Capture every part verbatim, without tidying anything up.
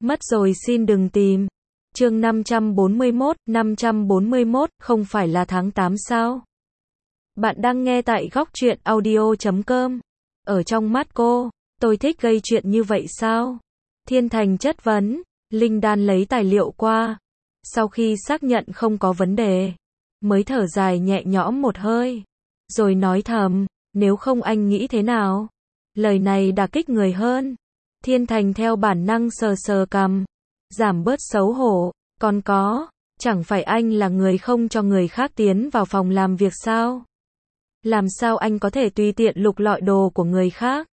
Mất rồi xin đừng tìm. Chương năm trăm bốn mươi mốt, năm trăm bốn mươi mốt, không phải là tháng tám sao? Bạn đang nghe tại góc truyện audio chấm com. Ở trong mắt cô, tôi thích gây chuyện như vậy sao? Thiên Thành chất vấn. Linh Đan lấy tài liệu qua. Sau khi xác nhận không có vấn đề, mới thở dài nhẹ nhõm một hơi. Rồi nói thầm, nếu không anh nghĩ thế nào? Lời này đả kích người hơn. Thiên Thành theo bản năng sờ sờ cằm, giảm bớt xấu hổ. Còn có, chẳng phải anh là người không cho người khác tiến vào phòng làm việc sao? Làm sao anh có thể tùy tiện lục lọi đồ của người khác?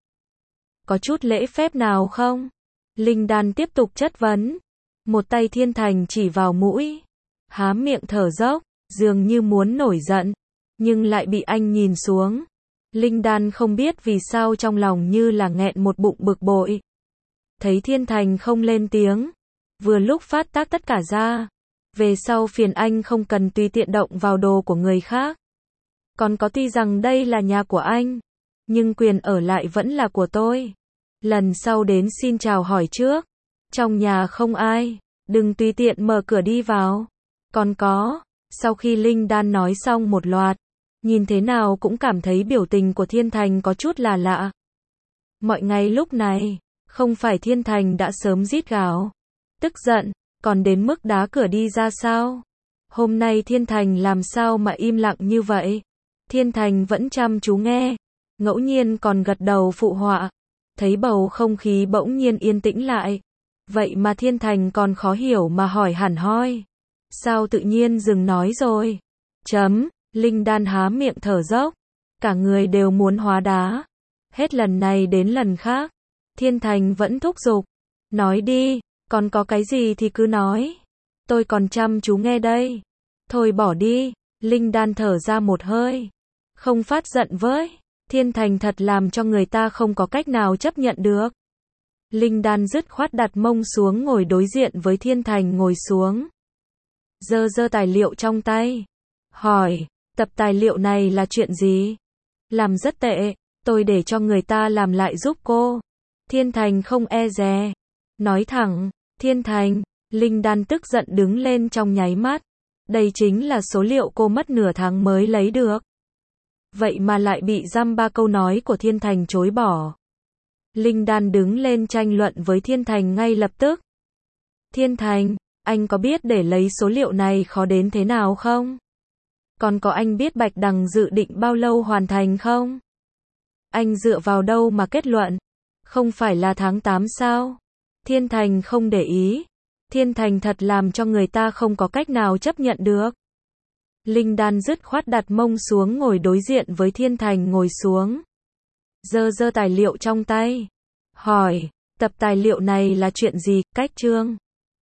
Có chút lễ phép nào không? Linh Đan tiếp tục chất vấn. Một tay Thiên Thành chỉ vào mũi, há miệng thở dốc, dường như muốn nổi giận, nhưng lại bị anh nhìn xuống. Linh Đan không biết vì sao trong lòng như là nghẹn một bụng bực bội. Thấy Thiên Thành không lên tiếng, vừa lúc phát tác tất cả ra. Về sau phiền anh không cần tùy tiện động vào đồ của người khác. Còn có, tuy rằng đây là nhà của anh, nhưng quyền ở lại vẫn là của tôi. Lần sau đến xin chào hỏi trước. Trong nhà không ai, đừng tùy tiện mở cửa đi vào. Còn có, sau khi Linh Đan nói xong một loạt, nhìn thế nào cũng cảm thấy biểu tình của Thiên Thành có chút là lạ. Mọi ngày lúc này, không phải Thiên Thành đã sớm rít gào, tức giận, còn đến mức đá cửa đi ra sao? Hôm nay Thiên Thành làm sao mà im lặng như vậy? Thiên Thành vẫn chăm chú nghe, ngẫu nhiên còn gật đầu phụ họa. Thấy bầu không khí bỗng nhiên yên tĩnh lại. Vậy mà Thiên Thành còn khó hiểu mà hỏi hẳn hoi. Sao tự nhiên dừng nói rồi? Chấm, Linh Đan há miệng thở dốc. Cả người đều muốn hóa đá. Hết lần này đến lần khác. Thiên Thành vẫn thúc giục. Nói đi, còn có cái gì thì cứ nói. Tôi còn chăm chú nghe đây. Thôi bỏ đi, Linh Đan thở ra một hơi. Không phát giận với. Thiên Thành thật làm cho người ta không có cách nào chấp nhận được. Linh Đan dứt khoát đặt mông xuống ngồi đối diện với Thiên Thành ngồi xuống. Giơ giơ tài liệu trong tay. Hỏi, tập tài liệu này là chuyện gì? Làm rất tệ, tôi để cho người ta làm lại giúp cô. Thiên Thành không e dè. Nói thẳng, Thiên Thành, Linh Đan tức giận đứng lên trong nháy mắt. Đây chính là số liệu cô mất nửa tháng mới lấy được. Vậy mà lại bị dăm ba câu nói của Thiên Thành chối bỏ. Linh Đan đứng lên tranh luận với Thiên Thành ngay lập tức. Thiên Thành, anh có biết để lấy số liệu này khó đến thế nào không? Còn có, anh biết Bạch Đằng dự định bao lâu hoàn thành không? Anh dựa vào đâu mà kết luận? Không phải là tháng tám sao? Thiên Thành không để ý. Thiên Thành thật làm cho người ta không có cách nào chấp nhận được. Linh Đan dứt khoát đặt mông xuống ngồi đối diện với Thiên Thành ngồi xuống. Giơ giơ tài liệu trong tay. Hỏi, tập tài liệu này là chuyện gì? Cách chương.